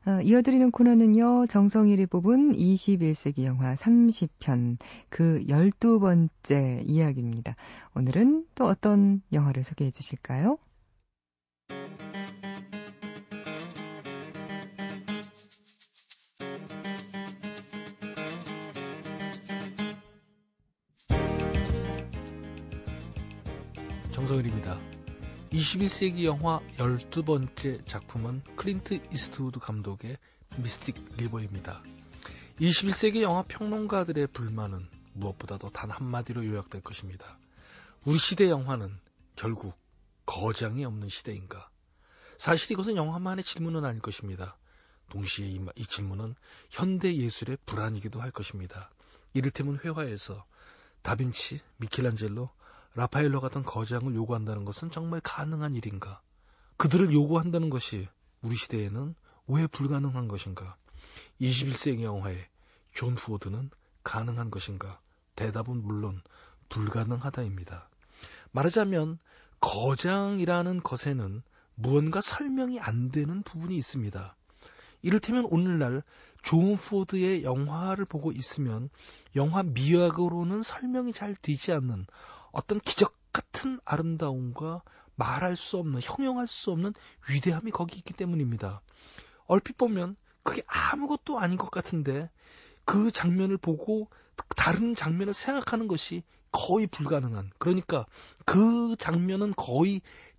이어드리는 코너는요. 정성일이 뽑은 21세기 영화 30편 그 12번째 이야기입니다. 오늘은 또 어떤 영화를 소개해 주실까요? 정성일입니다. 21세기 영화 12번째 작품은 클린트 이스트우드 감독의 미스틱 리버입니다. 21세기 영화 평론가들의 불만은 무엇보다도 단 한마디로 요약될 것입니다. 우리 시대 영화는 결국 거장이 없는 시대인가? 사실 이것은 영화만의 질문은 아닐 것입니다. 동시에 이 질문은 현대 예술의 불안이기도 할 것입니다. 이를테면 회화에서 다빈치, 미켈란젤로, 라파엘로 같은 거장을 요구한다는 것은 정말 가능한 일인가? 그들을 요구한다는 것이 우리 시대에는 왜 불가능한 것인가? 21세기 영화에 존 포드는 가능한 것인가? 대답은 물론 불가능하다입니다. 말하자면 거장이라는 것에는 무언가 설명이 안 되는 부분이 있습니다. 이를테면 오늘날 존 포드의 영화를 보고 있으면 영화 미학으로는 설명이 잘 되지 않는 어떤 기적 같은 아름다움과 말할 수 없는, 형용할 수 없는 위대함이 거기 있기 때문입니다. 얼핏 보면 그게 아무것도 아닌 것 같은데 그 장면을 보고 다른 장면을 생각하는 것이 거의 불가능한, 그러니까 그 장면은 거의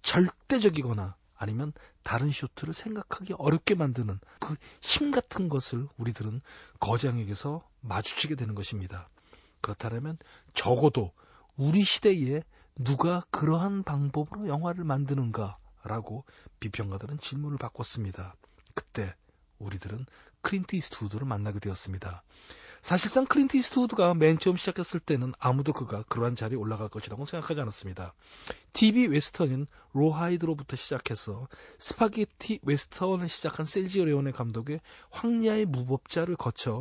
절대적이거나 아니면 다른 쇼트를 생각하기 어렵게 만드는 그 힘 같은 것을 우리들은 거장에게서 마주치게 되는 것입니다. 그렇다면 적어도 우리 시대에 누가 그러한 방법으로 영화를 만드는가라고 비평가들은 질문을 바꿨습니다. 그때 우리들은 클린트 이스트우드를 만나게 되었습니다. 사실상 클린트 이스트우드가 맨 처음 시작했을 때는 아무도 그가 그러한 자리에 올라갈 것이라고 생각하지 않았습니다. TV 웨스턴인 로하이드로부터 시작해서 스파게티 웨스턴을 시작한 세르지오 레오네 감독의 황야의 무법자를 거쳐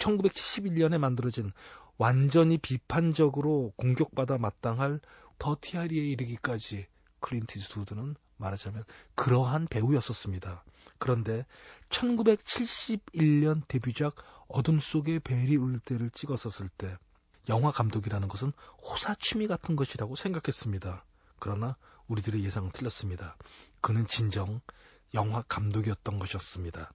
1971년에 만들어진 완전히 비판적으로 공격받아 마땅할 더티하리에 이르기까지 클린트 이스트우드는 말하자면 그러한 배우였었습니다. 그런데 1971년 데뷔작 어둠 속의 벨이 울릴 때를 찍었었을 때 영화 감독이라는 것은 호사취미 같은 것이라고 생각했습니다. 그러나 우리들의 예상은 틀렸습니다. 그는 진정 영화 감독이었던 것이었습니다.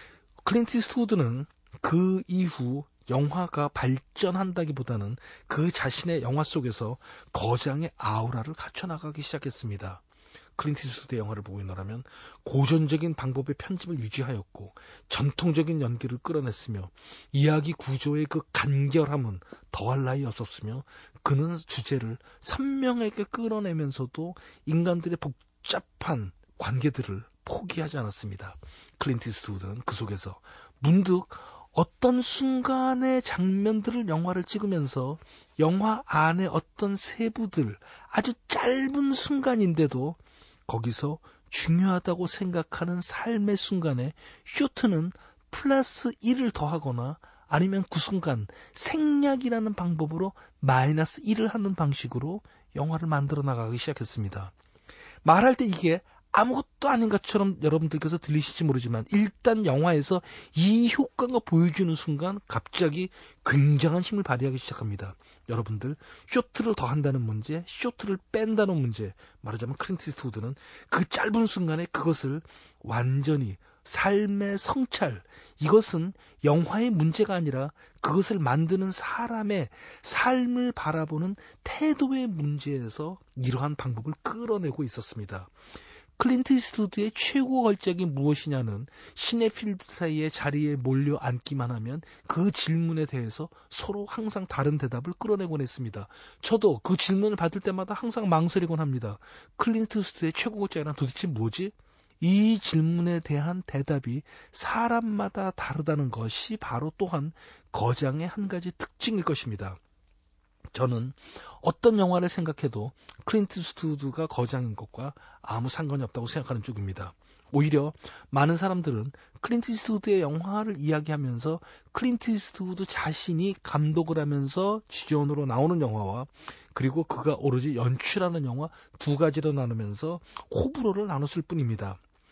클린트 이스트우드는 그 이후 영화가 발전한다기보다는 그 자신의 영화 속에서 거장의 아우라를 갖춰나가기 시작했습니다. 클린트 이스트우드의 영화를 보고 있노라면 고전적인 방법의 편집을 유지하였고 전통적인 연기를 끌어냈으며 이야기 구조의 그 간결함은 더할 나위 없었으며 그는 주제를 선명하게 끌어내면서도 인간들의 복잡한 관계들을 포기하지 않았습니다. 클린트 이스트우드는 그 속에서 문득 어떤 순간의 장면들을 영화를 찍으면서 영화 안의 어떤 세부들, 아주 짧은 순간인데도 거기서 중요하다고 생각하는 삶의 순간에 쇼트는 플러스 1을 더하거나 아니면 그 순간 생략이라는 방법으로 마이너스 1을 하는 방식으로 영화를 만들어 나가기 시작했습니다. 말할 때 이게 아무것도 아닌 것처럼 여러분들께서 들리실지 모르지만 일단 영화에서 이 효과가 보여주는 순간 갑자기 굉장한 힘을 발휘하기 시작합니다. 여러분들 쇼트를 더한다는 문제, 쇼트를 뺀다는 문제, 말하자면 클린트 이스트우드는 그 짧은 순간에 그것을 완전히 삶의 성찰, 이것은 영화의 문제가 아니라 그것을 만드는 사람의 삶을 바라보는 태도의 문제에서 이러한 방법을 끌어내고 있었습니다. 클린트 이스트우드의 최고 걸작이 무엇이냐는 시네필드 사이의 자리에 몰려 앉기만 하면 그 질문에 대해서 서로 항상 다른 대답을 끌어내곤 했습니다. 저도 그 질문을 받을 때마다 항상 망설이곤 합니다. 클린트 이스트우드의 최고 걸작이란 도대체 뭐지? 이 질문에 대한 대답이 사람마다 다르다는 것이 바로 또한 거장의 한 가지 특징일 것입니다. 저는 어떤 영화를 생각해도 클린트 이스트우드가 거장인 것과 아무 상관이 없다고 생각하는 쪽입니다. 오히려 많은 사람들은 클린트 이스트우드의 영화를 이야기하면서 클린트 이스트우드 자신이 감독을 하면서 주연으로 나오는 영화와 그리고 그가 오로지 연출하는 영화 두 가지로 나누면서 호불호를 나눴을 뿐입니다.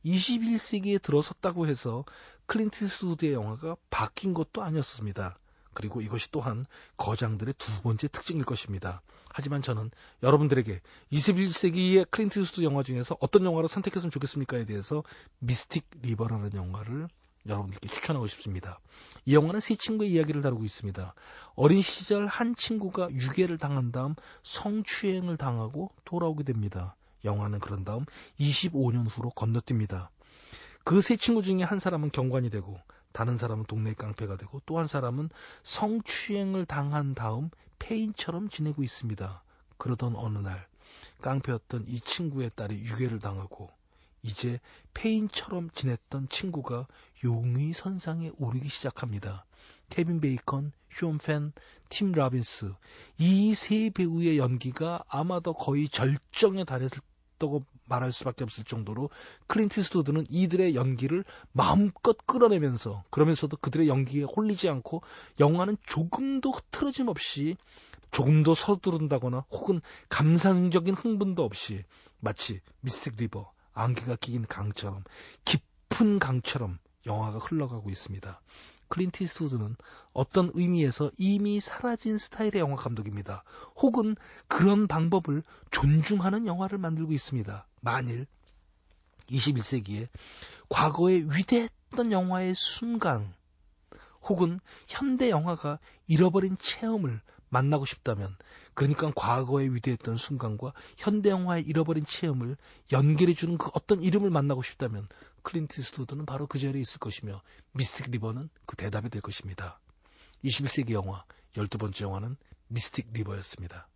21세기에 들어섰다고 해서 클린트 이스트우드의 영화가 바뀐 것도 아니었습니다. 그리고 이것이 또한 거장들의 두 번째 특징일 것입니다. 하지만 저는 여러분들에게 21세기의 클린트 이스트우드 영화 중에서 어떤 영화를 선택했으면 좋겠습니까에 대해서 미스틱 리버라는 영화를 여러분들께 추천하고 싶습니다. 이 영화는 세 친구의 이야기를 다루고 있습니다. 어린 시절 한 친구가 유괴를 당한 다음 성추행을 당하고 돌아오게 됩니다. 영화는 그런 다음 25년 후로 건너뜁니다. 그 세 친구 중에 한 사람은 경관이 되고 다른 사람은 동네 깡패가 되고 또 한 사람은 성추행을 당한 다음 폐인처럼 지내고 있습니다. 그러던 어느 날 깡패였던 이 친구의 딸이 유괴를 당하고 이제 폐인처럼 지냈던 친구가 용의선상에 오르기 시작합니다. 케빈 베이컨, 쇼 펜, 팀 라빈스 이 세 배우의 연기가 아마도 거의 절정에 달했다고 말할 수밖에 없을 정도로 클린트 이스트우드는 이들의 연기를 마음껏 끌어내면서 그러면서도 그들의 연기에 홀리지 않고 영화는 조금도 흐트러짐 없이 조금도 서두른다거나 혹은 감상적인 흥분도 없이 마치 미스틱 리버 안개가 끼인 강처럼 깊은 강처럼 영화가 흘러가고 있습니다. 클린트 이스트우드는 어떤 의미에서 이미 사라진 스타일의 영화 감독입니다. 혹은 그런 방법을 존중하는 영화를 만들고 있습니다. 만일 21세기에 과거에 위대했던 영화의 순간 혹은 현대 영화가 잃어버린 체험을 만나고 싶다면 그러니까 과거에 위대했던 순간과 현대 영화의 잃어버린 체험을 연결해주는 그 어떤 이름을 만나고 싶다면 클린트 이스트우드는 바로 그 자리에 있을 것이며 미스틱 리버는 그 대답이 될 것입니다. 21세기 영화 12번째 영화는 미스틱 리버였습니다.